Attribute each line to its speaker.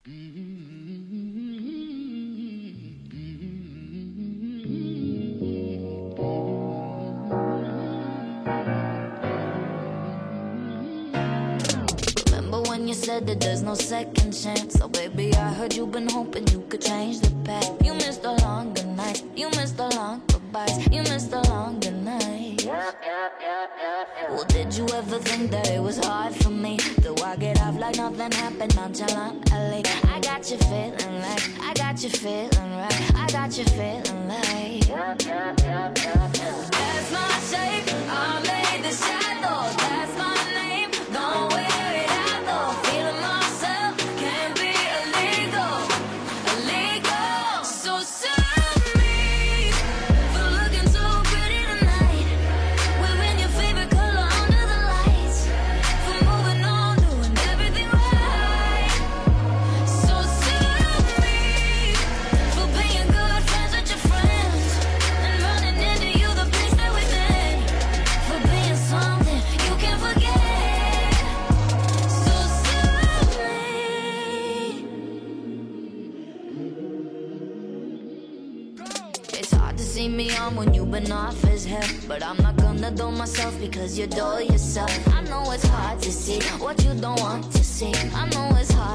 Speaker 1: You said that there's no second chance. So baby, I heard you've been hoping you could change the past. You missed the longer nights, you missed the long goodbyes, you missed the longer nights. Well, did you ever think that it was hard for me? Do I get off like nothing happened nonchalantly? I got you feeling like, I got you feeling right, I got you feeling like that's my shape, I made the shadow. That's my name, don't wear it out though. Feeling myself, can't be illegal, illegal. So serve me for looking so pretty tonight, wearing your favorite color under the lights, for moving on, doing everything right. So serve me for being good friends with your friends and running into you the place that we've been, for being something you can't forget. So serve me. It's hard to see me on when you've been off as hell, but I'm not gonna do myself because you do yourself. I know it's hard to see what you don't want to see. I know it's hard